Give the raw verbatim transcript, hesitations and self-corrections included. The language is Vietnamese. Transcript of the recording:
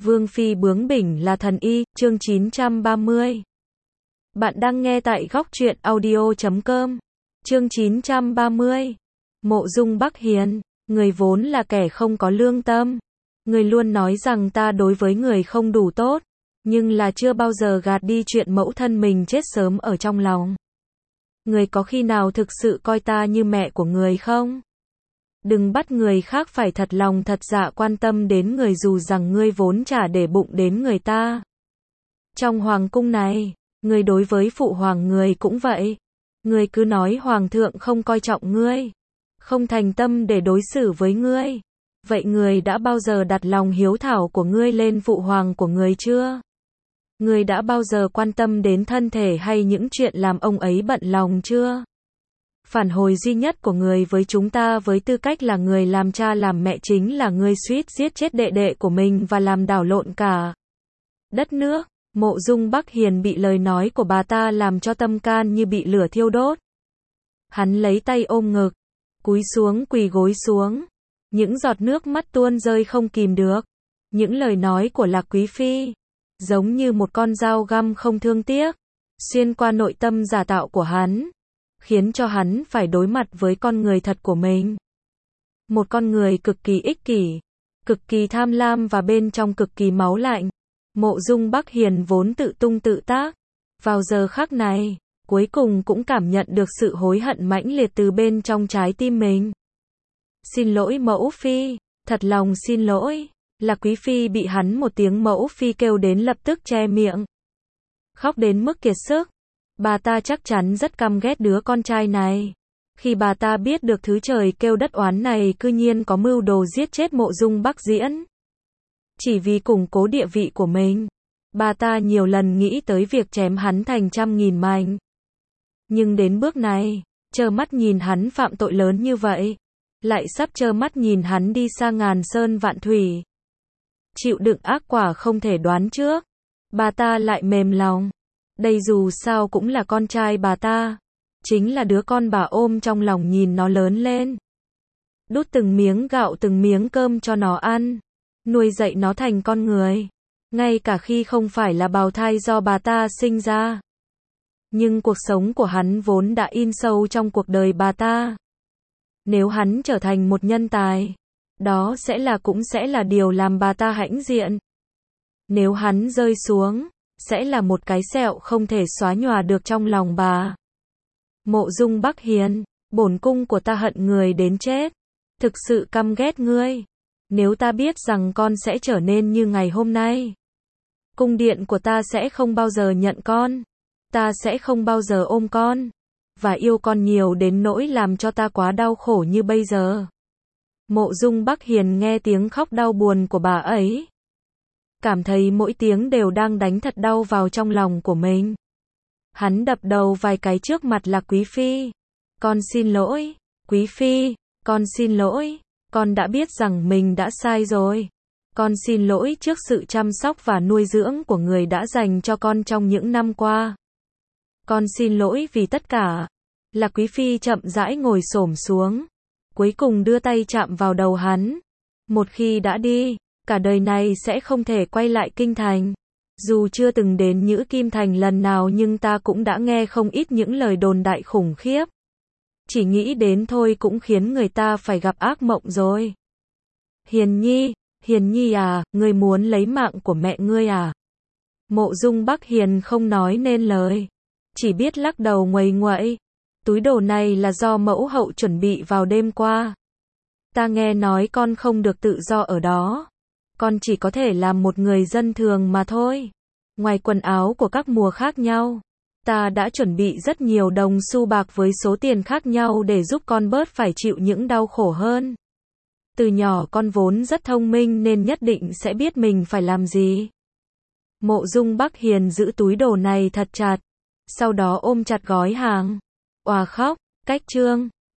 Vương phi bướng bỉnh là thần y, chương chín trăm ba mươi. Bạn đang nghe tại góc truyện audio chấm com. Chương chín trăm ba mươi. Mộ Dung Bắc Hiền, người vốn là kẻ không có lương tâm. Người luôn nói rằng ta đối với người không đủ tốt, nhưng là chưa bao giờ gạt đi chuyện mẫu thân mình chết sớm ở trong lòng. Người có khi nào thực sự coi ta như mẹ của người không? Đừng bắt người khác phải thật lòng thật dạ quan tâm đến người dù rằng ngươi vốn chả để bụng đến người ta. Trong hoàng cung này, người đối với phụ hoàng người cũng vậy. Người cứ nói hoàng thượng không coi trọng ngươi, không thành tâm để đối xử với ngươi. Vậy người đã bao giờ đặt lòng hiếu thảo của ngươi lên phụ hoàng của người chưa? Người đã bao giờ quan tâm đến thân thể hay những chuyện làm ông ấy bận lòng chưa? Phản hồi duy nhất của người với chúng ta với tư cách là người làm cha làm mẹ chính là ngươi suýt giết chết đệ đệ của mình và làm đảo lộn cả đất nước. Mộ Dung Bắc Hiền bị lời nói của bà ta làm cho tâm can như bị lửa thiêu đốt. Hắn lấy tay ôm ngực, cúi xuống quỳ gối xuống. Những giọt nước mắt tuôn rơi không kìm được. Những lời nói của Lạc Quý Phi, giống như một con dao găm không thương tiếc, xuyên qua nội tâm giả tạo của hắn, khiến cho hắn phải đối mặt với con người thật của mình. Một con người cực kỳ ích kỷ, cực kỳ tham lam và bên trong cực kỳ máu lạnh. Mộ Dung Bắc Hiền vốn tự tung tự tác, vào giờ khắc này, cuối cùng cũng cảm nhận được sự hối hận mãnh liệt từ bên trong trái tim mình. Xin lỗi mẫu phi, thật lòng xin lỗi. Lạc Quý Phi bị hắn một tiếng mẫu phi kêu đến lập tức che miệng, khóc đến mức kiệt sức. Bà ta chắc chắn rất căm ghét đứa con trai này. Khi bà ta biết được thứ trời kêu đất oán này cư nhiên có mưu đồ giết chết Mộ Dung Bắc Diễn, chỉ vì củng cố địa vị của mình, bà ta nhiều lần nghĩ tới việc chém hắn thành trăm nghìn mảnh. Nhưng đến bước này, trơ mắt nhìn hắn phạm tội lớn như vậy, lại sắp trơ mắt nhìn hắn đi xa ngàn sơn vạn thủy, chịu đựng ác quả không thể đoán trước, bà ta lại mềm lòng. Đây dù sao cũng là con trai bà ta, chính là đứa con bà ôm trong lòng nhìn nó lớn lên, đút từng miếng gạo từng miếng cơm cho nó ăn, nuôi dạy nó thành con người, ngay cả khi không phải là bào thai do bà ta sinh ra. Nhưng cuộc sống của hắn vốn đã in sâu trong cuộc đời bà ta. Nếu hắn trở thành một nhân tài, đó sẽ là cũng sẽ là điều làm bà ta hãnh diện. Nếu hắn rơi xuống, sẽ là một cái sẹo không thể xóa nhòa được trong lòng bà. Mộ Dung Bắc Hiền, bổn cung của ta hận người đến chết, thực sự căm ghét ngươi. Nếu ta biết rằng con sẽ trở nên như ngày hôm nay, cung điện của ta sẽ không bao giờ nhận con, ta sẽ không bao giờ ôm con, và yêu con nhiều đến nỗi làm cho ta quá đau khổ như bây giờ. Mộ Dung Bắc Hiền nghe tiếng khóc đau buồn của bà ấy, cảm thấy mỗi tiếng đều đang đánh thật đau vào trong lòng của mình. Hắn đập đầu vài cái trước mặt Lạc Quý Phi. Con xin lỗi, Quý Phi, con xin lỗi, con đã biết rằng mình đã sai rồi. Con xin lỗi trước sự chăm sóc và nuôi dưỡng của người đã dành cho con trong những năm qua. Con xin lỗi vì tất cả. Lạc Quý Phi chậm rãi ngồi xổm xuống, cuối cùng đưa tay chạm vào đầu hắn. Một khi đã đi, cả đời này sẽ không thể quay lại kinh thành. Dù chưa từng đến Nhữ Kim Thành lần nào nhưng ta cũng đã nghe không ít những lời đồn đại khủng khiếp. Chỉ nghĩ đến thôi cũng khiến người ta phải gặp ác mộng rồi. Hiền Nhi, Hiền Nhi à, ngươi muốn lấy mạng của mẹ ngươi à? Mộ Dung Bắc Hiền không nói nên lời, chỉ biết lắc đầu nguầy nguậy. Túi đồ này là do mẫu hậu chuẩn bị vào đêm qua. Ta nghe nói con không được tự do ở đó. Con chỉ có thể làm một người dân thường mà thôi. Ngoài quần áo của các mùa khác nhau, ta đã chuẩn bị rất nhiều đồng xu bạc với số tiền khác nhau để giúp con bớt phải chịu những đau khổ hơn. Từ nhỏ con vốn rất thông minh nên nhất định sẽ biết mình phải làm gì. Mộ Dung Bắc Hiền giữ túi đồ này thật chặt, sau đó ôm chặt gói hàng, òa khóc. Cách chương